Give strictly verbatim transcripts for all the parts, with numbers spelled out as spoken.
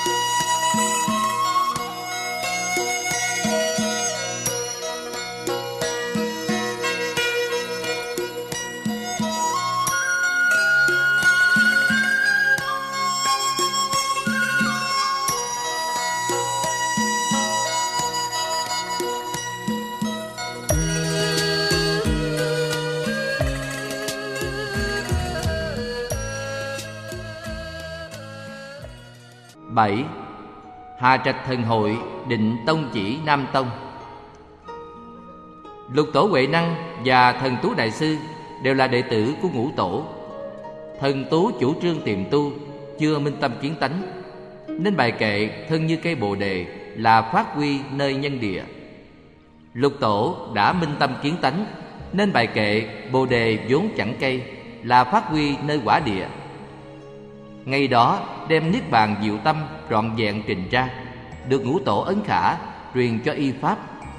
bảy. Hà Trạch Thần Hội định tông chỉ Nam Tông. Lục Tổ Huệ Năng và Thần Tú Đại Sư đều là đệ tử của Ngũ Tổ. Thần Tú chủ trương tiềm tu, chưa minh tâm kiến tánh, nên bài kệ thân như cây bồ đề là phát huy nơi nhân địa. Lục Tổ đã minh tâm kiến tánh, nên bài kệ bồ đề vốn chẳng cây là phát huy nơi quả địa. Ngày đó đem Niết Bàn Diệu Tâm trọn vẹn trình ra, được Ngũ Tổ ấn khả truyền cho y pháp.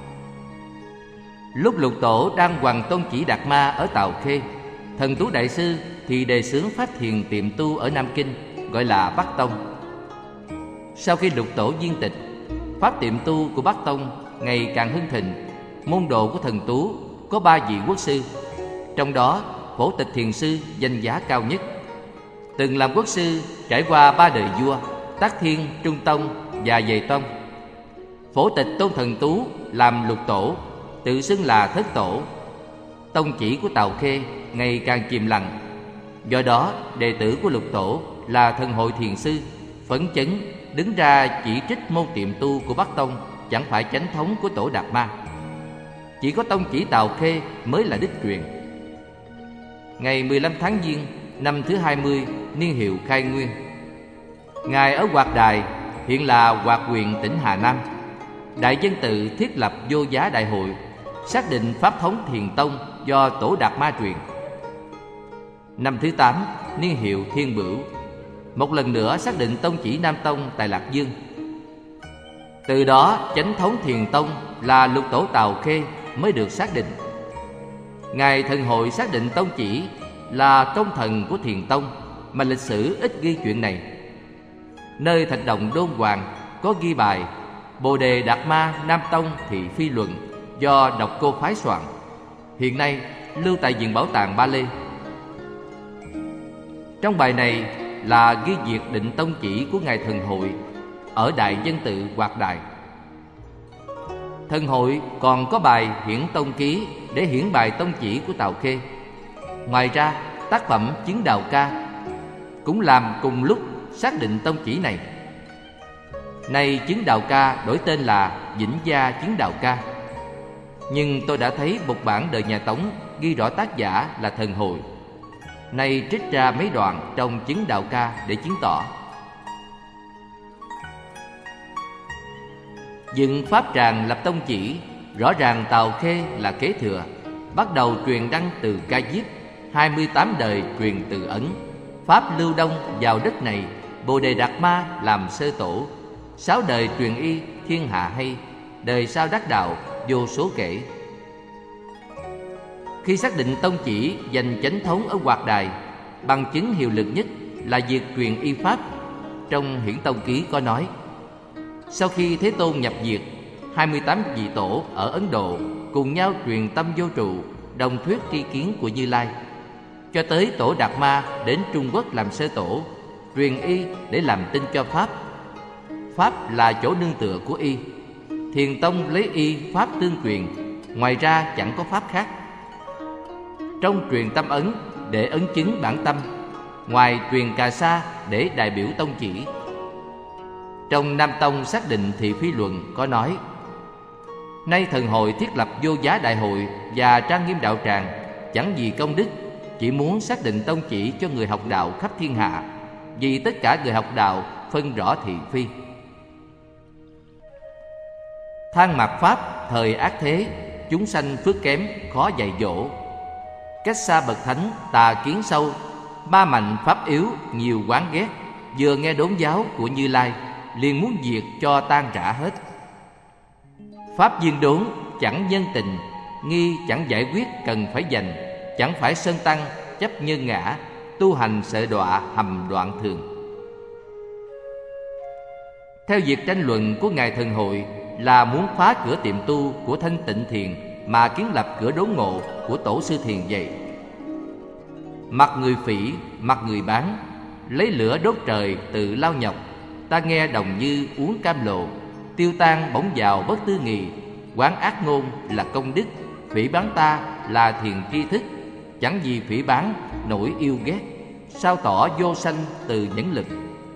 Lúc Lục Tổ đang hoằng tôn chỉ Đạt Ma ở Tào Khê, Thần Tú Đại Sư thì đề xướng pháp thiền tiệm tu ở Nam Kinh, gọi là Bắc Tông. Sau khi Lục Tổ viên tịch, pháp tiệm tu của Bắc Tông ngày càng hưng thịnh. Môn đồ của Thần Tú có ba vị quốc sư, trong đó Phổ Tịch Thiền Sư danh giá cao nhất. Từng làm quốc sư trải qua ba đời vua Tác Thiên, Trung Tông và Dày Tông. Phổ Tịch tôn Thần Tú làm Lục Tổ, tự xưng là Thất Tổ. Tông chỉ của Tào Khê ngày càng chìm lặng. Do đó đệ tử của Lục Tổ là Thần Hội Thiền Sư phấn chấn đứng ra chỉ trích môn tiệm tu của Bắc Tông chẳng phải chánh thống của Tổ Đạt Ma. Chỉ có tông chỉ Tào Khê mới là đích truyền. Ngày mười lăm tháng Giêng năm thứ hai mươi niên hiệu Khai Nguyên, ngài ở Hoạt Đài, hiện là Hoạt huyện tỉnh Hà Nam, Đại Dân Tự thiết lập Vô Giá Đại Hội, xác định pháp thống Thiền Tông do Tổ Đạt Ma truyền. Năm thứ tám niên hiệu Thiên Bửu, một lần nữa xác định tông chỉ Nam Tông tại Lạc Dương. Từ đó chánh thống Thiền Tông là Lục Tổ Tào Khê mới được xác định. Ngài Thần Hội xác định tông chỉ là công thần của Thiền Tông, mà lịch sử ít ghi chuyện này. Nơi Thạch Động Đôn Hoàng có ghi bài Bồ Đề Đạt Ma Nam Tông Thị Phi Luận do Độc Cô phái soạn, hiện nay lưu tại Viện Bảo tàng Ba Lê. Trong bài này là ghi việc định tông chỉ của ngài Thần Hội ở Đại Dân Tự Hoạt Đài. Thần Hội còn có bài Hiển Tông Ký để hiển bài tông chỉ của Tào Khê. Ngoài ra, tác phẩm Chứng Đào Ca cũng làm cùng lúc xác định tông chỉ này. Nay Chứng Đào Ca đổi tên là Vĩnh Gia Chứng Đào Ca, nhưng tôi đã thấy một bản đời nhà Tống ghi rõ tác giả là Thần Hội. Nay trích ra mấy đoạn trong Chứng Đào Ca để chứng tỏ. Dựng pháp tràng lập tông chỉ, rõ ràng Tào Khê là kế thừa, bắt đầu truyền đăng từ Ca Diếp, hai mươi tám đời truyền từ Ấn. Pháp lưu đông vào đất này, Bồ Đề Đạt Ma làm sơ tổ, sáu đời truyền y thiên hạ hay, đời sau đắc đạo vô số kể. Khi xác định tông chỉ giành chánh thống ở Hoạt Đài, bằng chứng hiệu lực nhất là việc truyền y pháp. Trong Hiển Tông Ký có nói: sau khi Thế Tôn nhập diệt, hai mươi tám vị tổ ở Ấn Độ cùng nhau truyền tâm vô trụ, đồng thuyết tri kiến của Như Lai, cho tới Tổ Đạt Ma đến Trung Quốc làm sơ tổ, truyền y để làm tin cho pháp. Pháp là chỗ nương tựa của y. Thiền Tông lấy y pháp tương truyền, ngoài ra chẳng có pháp khác. Trong truyền tâm ấn để ấn chứng bản tâm, ngoài truyền Cà Sa để đại biểu tông chỉ. Trong Nam Tông xác định Thị Phi Luận có nói: nay Thần Hội thiết lập Vô Giá Đại Hội và trang nghiêm đạo tràng, chẳng vì công đức, chỉ muốn xác định tông chỉ cho người học đạo khắp thiên hạ, vì tất cả người học đạo phân rõ thị phi. Than mạt pháp thời ác thế, chúng sanh phước kém khó dạy dỗ. Cách xa bậc thánh tà kiến sâu, ba mạnh pháp yếu nhiều oán ghét. Vừa nghe đốn giáo của Như Lai, liền muốn diệt cho tan rã hết. Pháp viên đốn chẳng nhân tình, nghi chẳng giải quyết cần phải dành. Chẳng phải sơn tăng chấp nhân ngã, tu hành sợ đọa hầm đoạn thường. Theo việc tranh luận của Ngài Thần Hội là muốn phá cửa tiệm tu của Thanh Tịnh Thiền mà kiến lập cửa đốn ngộ của Tổ sư Thiền vậy. Mặt người phỉ, mặt người bán, lấy lửa đốt trời tự lao nhọc, ta nghe đồng như uống cam lộ, tiêu tan bỗng vào bất tư nghị, quán ác ngôn là công đức, phỉ bán ta là thiền tri thức, chẳng gì phỉ bán nổi yêu ghét, sao tỏ vô sanh từ nhẫn lực.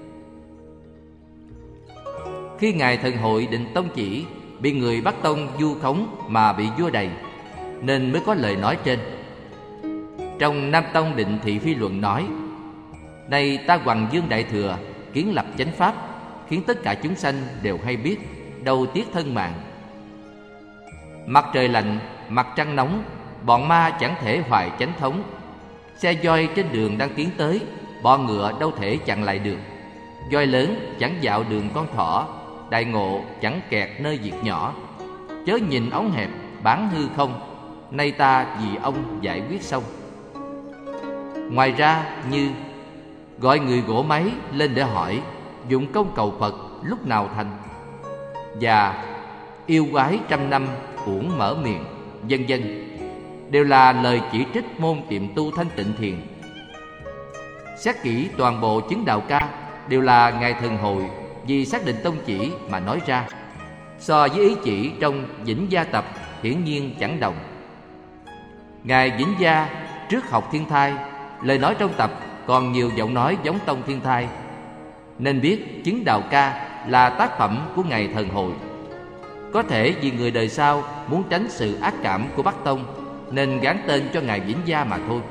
Khi Ngài Thần Hội định tông chỉ, bị người bắt tông vu khống mà bị vua đầy, nên mới có lời nói trên. Trong Nam Tông Định Thị Phi Luận nói: Nay ta Hoằng Dương Đại Thừa kiến lập chánh pháp, khiến tất cả chúng sanh đều hay biết, đâu tiếc thân mạng. Mặt trời lạnh, mặt trăng nóng, bọn ma chẳng thể hoài chánh thống. Xe voi trên đường đang tiến tới, bọn ngựa đâu thể chặn lại được. Voi lớn chẳng dạo đường con thỏ, đại ngộ chẳng kẹt nơi việc nhỏ. Chớ nhìn ống hẹp, bán hư không, nay ta vì ông giải quyết xong. Ngoài ra như gọi người gỗ máy lên để hỏi, dụng công cầu Phật lúc nào thành, và yêu quái trăm năm uổng mở miệng, vân vân, đều là lời chỉ trích môn tiệm tu Thanh Tịnh Thiền. Xét kỹ toàn bộ chứng đạo ca đều là Ngài Thần Hội vì xác định tông chỉ mà nói ra, so với ý chỉ trong Vĩnh Gia Tập hiển nhiên chẳng đồng. Ngài Vĩnh Gia trước học Thiên Thai, lời nói trong tập còn nhiều giọng nói giống tông Thiên Thai, nên biết chứng đạo ca là tác phẩm của Ngài Thần Hội. Có thể vì người đời sau muốn tránh sự ác cảm của Bắc Tông nên gán tên cho Ngài Vĩnh Gia mà thôi.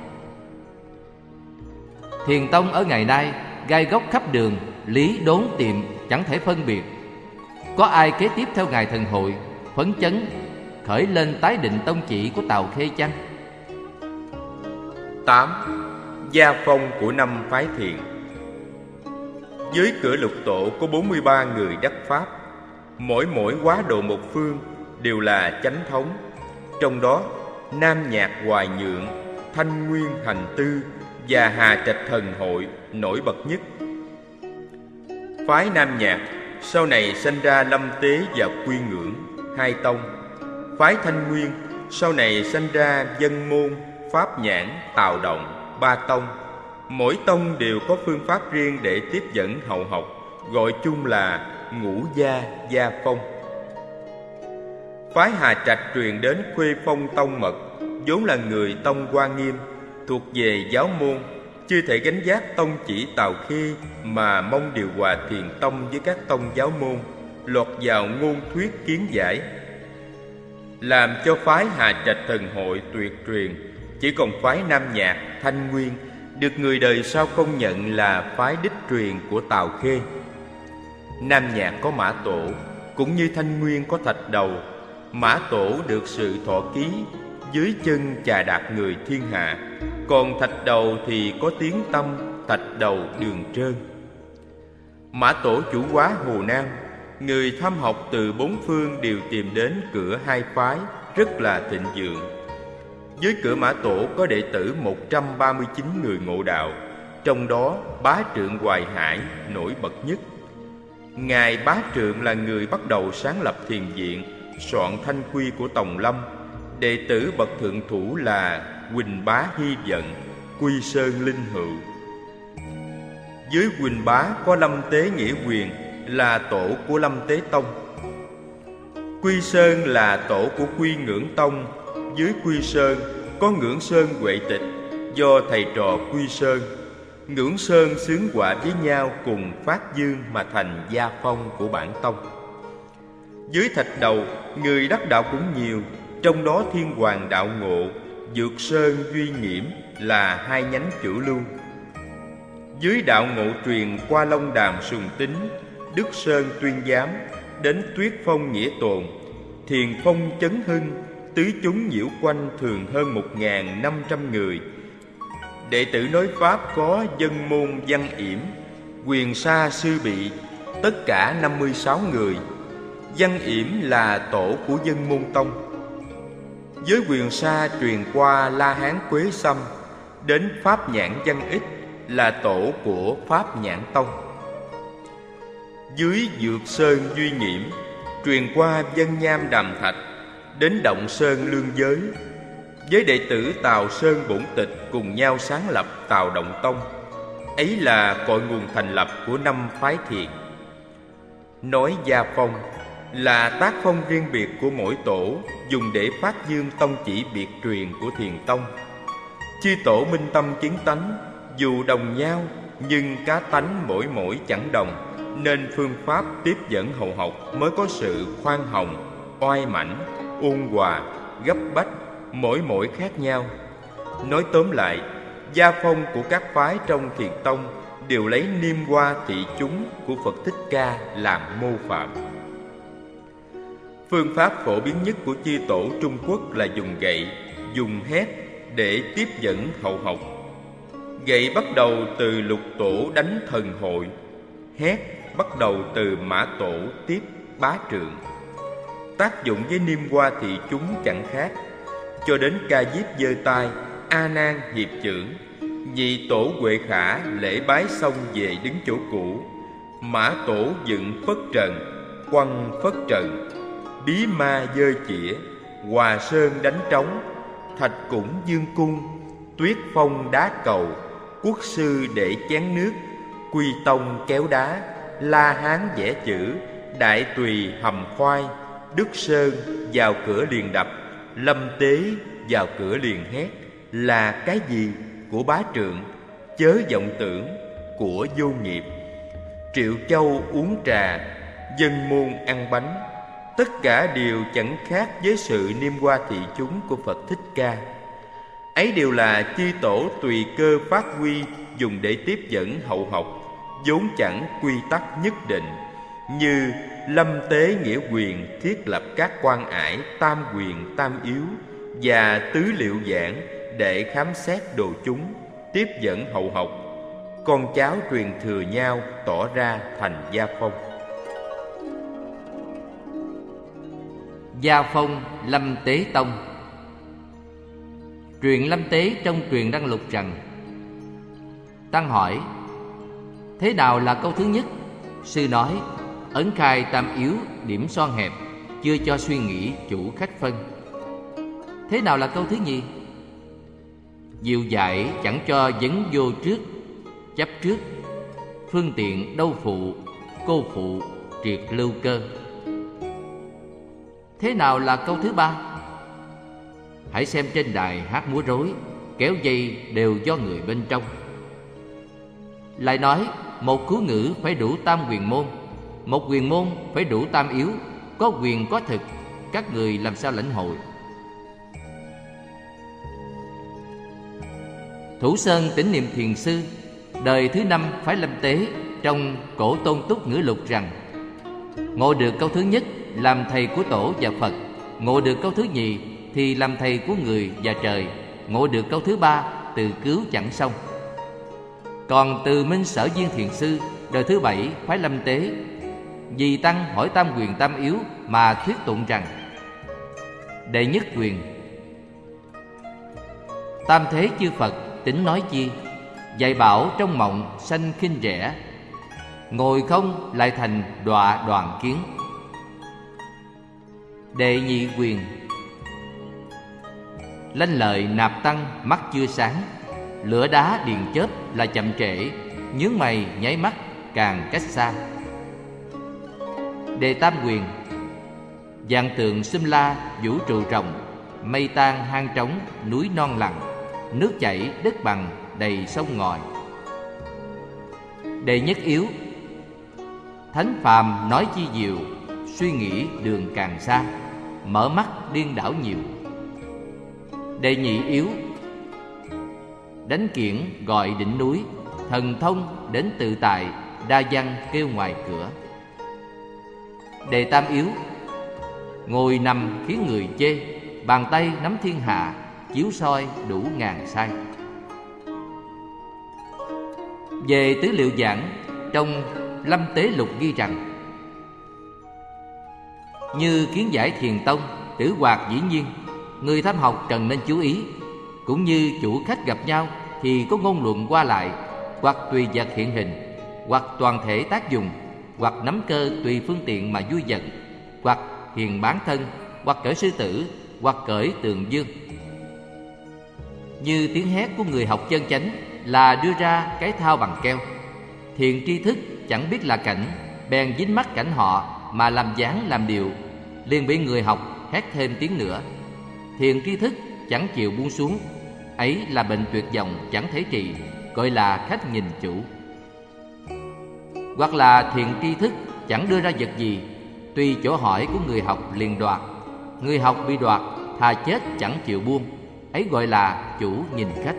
Thiền tông ở ngày nay gai góc khắp đường, lý đốn tiệm chẳng thể phân biệt. Có ai kế tiếp theo Ngài Thần Hội, phấn chấn khởi lên tái định tông chỉ của Tào Khê chăng? tám. Gia phong của năm phái thiền. Dưới cửa lục tổ có bốn mươi ba người đắc pháp, mỗi mỗi quá độ một phương, đều là chánh thống. Trong đó Nam Nhạc Hoài Nhượng, Thanh Nguyên Hành Tư và Hà Trạch Thần Hội nổi bật nhất. Phái Nam Nhạc sau này sanh ra Lâm Tế và Quy Ngưỡng, hai tông. Phái Thanh Nguyên sau này sanh ra Dân Môn, Pháp Nhãn, Tào Động, ba tông. Mỗi tông đều có phương pháp riêng để tiếp dẫn hậu học, gọi chung là ngũ gia gia phong. Phái Hà Trạch truyền đến Khuê Phong Tông Mật, vốn là người tông Hoa Nghiêm, thuộc về giáo môn, chưa thể gánh vác tông chỉ Tào Khê mà mong điều hòa thiền tông với các tông giáo môn, lọt vào ngôn thuyết kiến giải, làm cho phái Hà Trạch Thần Hội tuyệt truyền. Chỉ còn phái Nam Nhạc, Thanh Nguyên được người đời sau công nhận là phái đích truyền của Tào Khê. Nam Nhạc có Mã Tổ, cũng như Thanh Nguyên có Thạch Đầu. Mã Tổ được sự thọ ký, dưới chân chà đạp người thiên hạ. Còn Thạch Đầu thì có tiếng tâm, Thạch Đầu Đường Trơn. Mã Tổ chủ hóa Hồ Nam, người tham học từ bốn phương đều tìm đến cửa hai phái, rất là thịnh vượng. Dưới cửa Mã Tổ có đệ tử một trăm ba mươi chín người ngộ đạo, trong đó Bá Trượng Hoài Hải nổi bật nhất. Ngài Bá Trượng là người bắt đầu sáng lập thiền viện, soạn thanh quy của Tòng Lâm. Đệ tử bậc thượng thủ là Huỳnh Bá Hy Vận, Quy Sơn Linh Hữu. Dưới Huỳnh Bá có Lâm Tế Nghĩa Quyền, là tổ của Lâm Tế Tông. Quy Sơn là tổ của Quy Ngưỡng Tông. Dưới Quy Sơn có Ngưỡng Sơn Huệ Tịch, do thầy trò Quy Sơn, Ngưỡng Sơn xướng họa với nhau cùng phát dương mà thành gia phong của bản tông. Dưới Thạch Đầu, người đắc đạo cũng nhiều, trong đó Thiên Hoàng Đạo Ngộ, Dược Sơn Duy Nghiễm là hai nhánh chủ lưu. Dưới Đạo Ngộ truyền qua Long Đàm Sùng Tính, Đức Sơn Tuyên Giám, đến Tuyết Phong Nghĩa Tồn, Thiền Phong Chấn Hưng, tứ chúng nhiễu quanh thường hơn một nghìn năm trăm người. Đệ tử nói pháp có Dân Môn Văn Yểm, Quyền Sa Sư Bị, tất cả năm mươi sáu người. Văn Yểm là tổ của Dân Môn Tông. Với Quyền Sa truyền qua La Hán Quế Sâm, đến Pháp Nhãn Văn Ích là tổ của Pháp Nhãn Tông. dưới Dược Sơn Duy Nghiễm, truyền qua Vân Nham Đàm Thạch, đến Động Sơn Lương Giới, với đệ tử Tào Sơn Bổn Tịch cùng nhau sáng lập Tào Động Tông. Ấy là cội nguồn thành lập của năm phái thiền. Nói gia phong là tác phong riêng biệt của mỗi tổ, dùng để phát dương tông chỉ biệt truyền của thiền tông. Chư tổ minh tâm kiến tánh, dù đồng nhau nhưng cá tánh mỗi mỗi chẳng đồng, nên phương pháp tiếp dẫn hậu học mới có sự khoan hồng, oai mãnh, ôn hòa, gấp bách, mỗi mỗi khác nhau. Nói tóm lại, gia phong của các phái trong thiền tông đều lấy niêm hoa thị chúng của Phật Thích Ca làm mô phạm. Phương pháp phổ biến nhất của chư tổ Trung Quốc là dùng gậy, dùng hét để tiếp dẫn hậu học. Gậy bắt đầu từ Lục Tổ đánh Thần Hội, hét bắt đầu từ Mã Tổ tiếp Bá Trượng. Tác dụng với niêm hoa thị chúng chẳng khác, cho đến Ca Diếp giơ tay, A Nan hiệp chưởng, nhị tổ Huệ Khả lễ bái xong về đứng chỗ cũ, Mã Tổ dựng phất trần, quăng phất trần, Bí Ma dơ chĩa, Hòa Sơn đánh trống, Thạch Cũng dương cung, Tuyết Phong đá cầu, Quốc sư để chén nước, Quy Tông kéo đá, La Hán vẽ chữ, Đại Tùy hầm khoai, Đức Sơn vào cửa liền đập, Lâm Tế vào cửa liền hét. Là cái gì? Của Bá Trượng, chớ vọng tưởng, của vô nghiệp. Triệu Châu uống trà, dân môn ăn bánh, tất cả đều chẳng khác với sự niêm hoa thị chúng của Phật Thích Ca. Ấy đều là chư tổ tùy cơ phát huy, dùng để tiếp dẫn hậu học, vốn chẳng quy tắc nhất định. Như Lâm Tế nghĩa quyền thiết lập các quan ải tam quyền tam yếu và tứ liệu giảng để khám xét đồ chúng, tiếp dẫn hậu học. Con cháu truyền thừa nhau tỏ ra thành gia phong. Gia phong Lâm Tế Tông. Truyền Lâm Tế trong truyền Đăng Lục rằng: Tăng hỏi: thế nào là câu thứ nhất? Sư nói: ấn khai tam yếu, điểm son hẹp, chưa cho suy nghĩ chủ khách phân. Thế nào là câu thứ nhì? Diệu dạy chẳng cho vấn vô trước, chấp trước, phương tiện đâu phụ, cô phụ, triệt lưu cơ. Thế nào là câu thứ ba? Hãy xem trên đài hát múa rối, kéo dây đều do người bên trong. Lại nói một cứu ngữ phải đủ tam quyền môn, một quyền môn phải đủ tam yếu, có quyền có thực, các người làm sao lãnh hội? Thủ Sơn Tỉnh Niệm Thiền Sư đời thứ năm phái Lâm Tế trong Cổ Tôn Túc Ngữ Lục rằng: ngộ được câu thứ nhất làm thầy của tổ và Phật, ngộ được câu thứ nhì thì làm thầy của người và trời, ngộ được câu thứ ba từ cứu chẳng xong. Còn từ Minh Sở Viên Thiền Sư đời thứ bảy phái Lâm Tế, vì tăng hỏi tam quyền tam yếu mà thuyết tụng rằng: đệ nhất quyền, tam thế chư Phật tính nói chi, dạy bảo trong mộng sanh khinh rẻ, ngồi không lại thành đọa đoàn kiến. Đệ nhị quyền, lanh lợi nạp tăng mắt chưa sáng, lửa đá điền chớp là chậm trễ, nhướng mày nháy mắt càng cách xa. Đệ tam quyền, vạn tượng xum la vũ trụ rồng, mây tan hang trống núi non lặng, nước chảy đất bằng đầy sông ngòi. Đệ nhất yếu, thánh phàm nói chi diệu, suy nghĩ đường càng xa, mở mắt điên đảo nhiều. Đệ nhị yếu, đánh kiển gọi đỉnh núi, thần thông đến tự tại, đa văn kêu ngoài cửa. Đệ tam yếu, ngồi nằm khiến người chê, bàn tay nắm thiên hạ, chiếu soi đủ ngàn sai. Về tứ liệu giảng trong Lâm Tế Lục ghi rằng: như kiến giải thiền tông, tử hoạt dĩ nhiên, người tham học cần nên chú ý. Cũng như chủ khách gặp nhau thì có ngôn luận qua lại, hoặc tùy vật hiện hình, hoặc toàn thể tác dùng, hoặc nắm cơ tùy phương tiện mà vui giận, hoặc hiền bán thân, hoặc cởi sư tử, hoặc cởi tường dương. Như tiếng hét của người học chân chánh là đưa ra cái thao bằng keo. Thiền tri thức chẳng biết là cảnh, bèn dính mắc cảnh họ mà làm dáng làm điệu, liền bị người học hét thêm tiếng nữa. Thiền tri thức chẳng chịu buông xuống, ấy là bệnh tuyệt vọng chẳng thể trị, gọi là khách nhìn chủ. Hoặc là thiền tri thức chẳng đưa ra vật gì, tùy chỗ hỏi của người học liền đoạt. Người học bị đoạt, thà chết chẳng chịu buông, ấy gọi là chủ nhìn khách.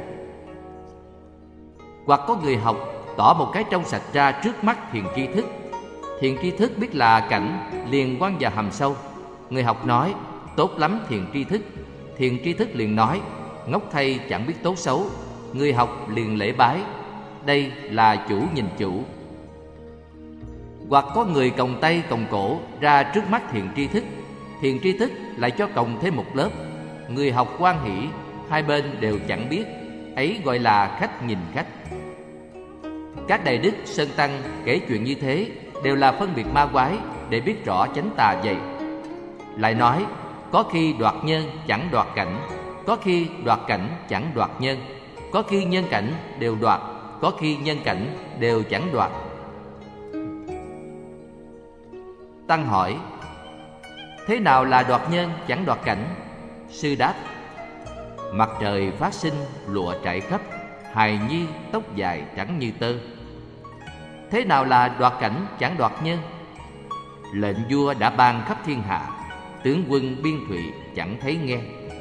Hoặc có người học tỏ một cái trong sạch ra trước mắt thiền tri thức. Thiền tri thức biết là cảnh, liền quăng vào hầm sâu. Người học nói tốt lắm thiền tri thức. Thiền tri thức liền nói ngốc thay chẳng biết tốt xấu. Người học liền lễ bái, đây là chủ nhìn chủ. Hoặc có người còng tay còng cổ ra trước mắt thiền tri thức. Thiền tri thức lại cho còng thêm một lớp. Người học hoan hỷ, hai bên đều chẳng biết, ấy gọi là khách nhìn khách. Các đại đức sơn tăng kể chuyện như thế đều là phân biệt ma quái để biết rõ chánh tà vậy. Lại nói có khi đoạt nhân chẳng đoạt cảnh, có khi đoạt cảnh chẳng đoạt nhân, có khi nhân cảnh đều đoạt, có khi nhân cảnh đều chẳng đoạt. Tăng hỏi: thế nào là đoạt nhân chẳng đoạt cảnh? Sư đáp: mặt trời phát sinh lụa trải khắp, hài nhi tóc dài trắng như tơ. Thế nào là đoạt cảnh chẳng đoạt nhân? Lệnh vua đã ban khắp thiên hạ, tướng quân biên thụy chẳng thấy nghe.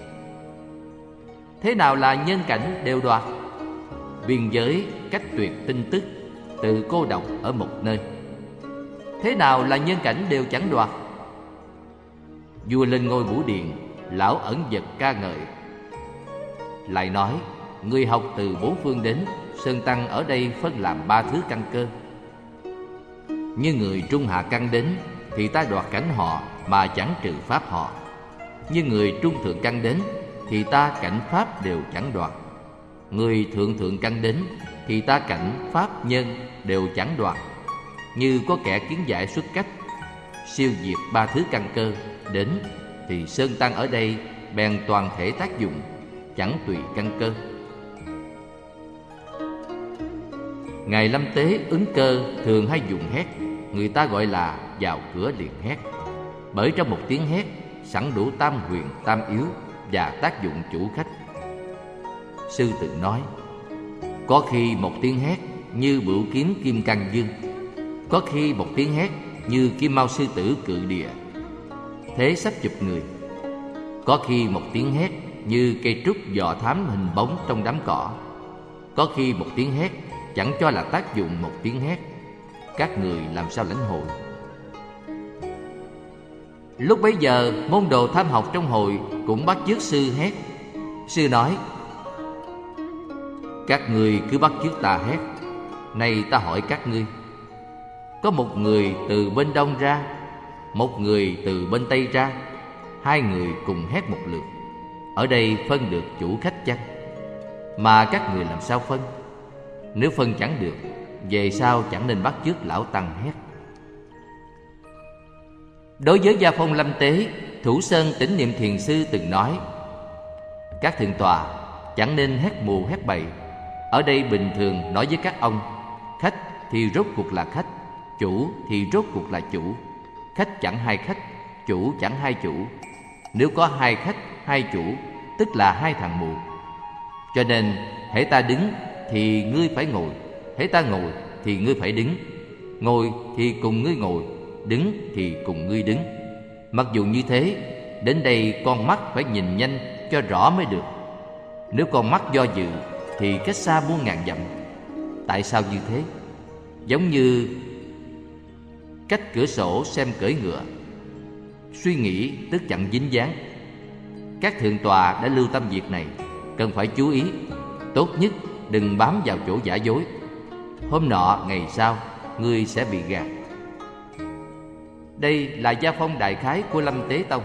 Thế nào là nhân cảnh đều đoạt? Biên giới cách tuyệt tin tức, tự cô độc ở một nơi. Thế nào là nhân cảnh đều chẳng đoạt? Vua lên ngôi Vũ Điện, lão ẩn vật ca ngợi. Lại nói người học từ bốn phương đến, sơn tăng ở đây phân làm ba thứ căn cơ. Như người trung hạ căn đến thì ta đoạt cảnh họ mà chẳng trừ pháp họ. Như người trung thượng căn đến thì ta cảnh pháp đều chẳng đoạt. Người thượng thượng căn đến thì ta cảnh pháp nhân đều chẳng đoạt. Như có kẻ kiến giải xuất cách, siêu diệt ba thứ căn cơ đến thì sơn tăng ở đây bèn toàn thể tác dụng, chẳng tùy căn cơ. Ngài Lâm Tế ứng cơ thường hay dùng hét, người ta gọi là vào cửa liền hét. Bởi trong một tiếng hét sẵn đủ tam huyền tam yếu và tác dụng chủ khách. Sư từng nói, có khi một tiếng hét như bửu kiếm kim cang dương, có khi một tiếng hét như kim mao sư tử cự địa, thế sắp chụp người. Có khi một tiếng hét như cây trúc dò thám hình bóng trong đám cỏ. Có khi một tiếng hét chẳng cho là tác dụng một tiếng hét. Các người làm sao lãnh hội? Lúc bấy giờ môn đồ tham học trong hội cũng bắt chước sư hét. Sư nói, các ngươi cứ bắt chước ta hét. Nay ta hỏi các ngươi, có một người từ bên đông ra, một người từ bên tây ra, hai người cùng hét một lượt, ở đây phân được chủ khách chăng? Mà các người làm sao phân? Nếu phân chẳng được, về sau chẳng nên bắt chước lão tăng hét. Đối với Gia Phong Lâm Tế, Thủ Sơn Tỉnh Niệm Thiền Sư từng nói, các thượng tọa chẳng nên hét mù hét bậy. Ở đây bình thường nói với các ông, khách thì rốt cuộc là khách, chủ thì rốt cuộc là chủ. Khách chẳng hai khách, chủ chẳng hai chủ. Nếu có hai khách, hai chủ, tức là hai thằng mù. Cho nên hễ ta đứng thì ngươi phải ngồi, hễ ta ngồi thì ngươi phải đứng. Ngồi thì cùng ngươi ngồi, đứng thì cùng ngươi đứng. Mặc dù như thế, đến đây con mắt phải nhìn nhanh cho rõ mới được. Nếu con mắt do dự thì cách xa muôn ngàn dặm. Tại sao như thế? Giống như cách cửa sổ xem cưỡi ngựa, suy nghĩ tức chẳng dính dáng. Các thượng tọa đã lưu tâm việc này, cần phải chú ý. Tốt nhất đừng bám vào chỗ giả dối. Hôm nọ ngày sau ngươi sẽ bị gạt. Đây là gia phong đại khái của Lâm Tế Tông.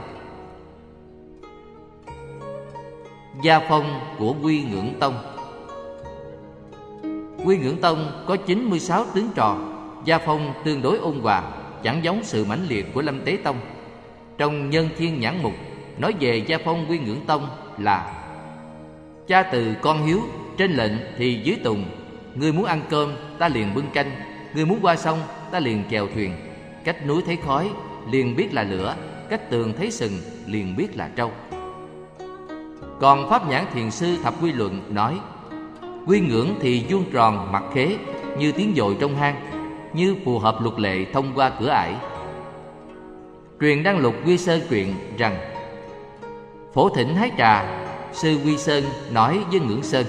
Gia phong của Quy Ngưỡng Tông. Quy Ngưỡng Tông có chín mươi sáu tướng trò, gia phong tương đối ôn hòa, chẳng giống sự mãnh liệt của Lâm Tế Tông. Trong Nhân Thiên Nhãn Mục nói về gia phong Quy Ngưỡng Tông là: cha từ con hiếu, trên lệnh thì dưới tùng. Ngươi muốn ăn cơm, ta liền bưng canh. Ngươi muốn qua sông, ta liền chèo thuyền. Cách núi thấy khói, liền biết là lửa. Cách tường thấy sừng, liền biết là trâu. Còn Pháp Nhãn Thiền Sư Thập Quy Luận nói: quy ngưỡng thì vuông tròn mặt khế, như tiếng dội trong hang, như phù hợp luật lệ thông qua cửa ải. Truyền Đăng Lục Quy Sơn truyện rằng: phổ thỉnh hái trà, sư Quy Sơn nói với Ngưỡng Sơn: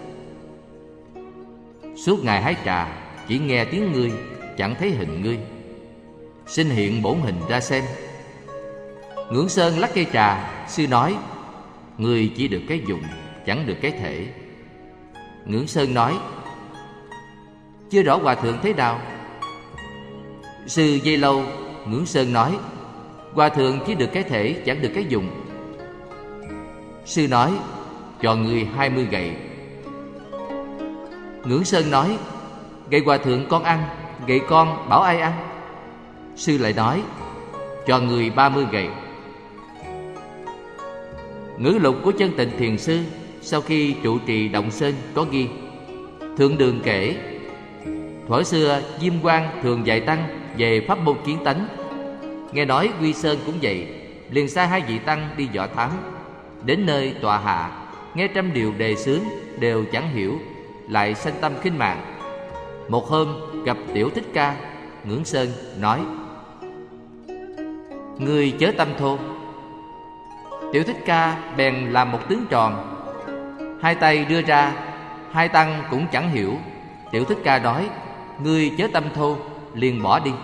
suốt ngày hái trà, chỉ nghe tiếng ngươi, chẳng thấy hình ngươi. Xin hiện bổn hình ra xem. Ngưỡng Sơn lắc cây trà, sư nói: ngươi chỉ được cái dụng, chẳng được cái thể. Ngưỡng Sơn nói: chưa rõ hòa thượng thế nào? Sư dây lâu. Ngưỡng Sơn nói: hòa thượng chỉ được cái thể, chẳng được cái dụng. Sư nói: cho ngươi hai mươi gậy. Ngưỡng Sơn nói: gậy hòa thượng con ăn, gậy con bảo ai ăn? Sư lại nói: cho ngươi ba mươi gậy. Ngữ lục của Chân Tịnh Thiền Sư sau khi trụ trì Động Sơn có ghi: Thượng Đường kể, thuở xưa Diêm Quang thường dạy tăng về pháp môn kiến tánh. Nghe nói Quy Sơn cũng vậy, liền sai hai vị tăng đi dò thám. Đến nơi tọa hạ, nghe trăm điều đề xướng đều chẳng hiểu, lại sanh tâm khinh mạng. Một hôm gặp Tiểu Thích Ca, Ngưỡng Sơn nói: ngươi chớ tâm thô. Tiểu Thích Ca bèn làm một tướng tròn, hai tay đưa ra, hai tăng cũng chẳng hiểu. Tiểu Thích Ca nói: ngươi chớ tâm thô, liền bỏ đi.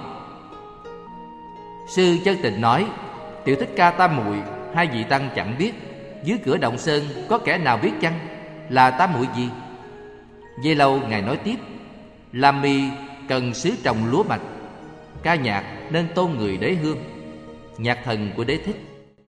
Sư Chân Tịnh nói: Tiểu Thích Ca tam muội, hai vị tăng chẳng biết. Dưới cửa Động Sơn có kẻ nào biết chăng? Là tam muội gì? Về lâu ngài nói tiếp: làm mì cần xứ trồng lúa mạch, ca nhạc nên tôn người Đế Hương, nhạc thần của Đế Thích.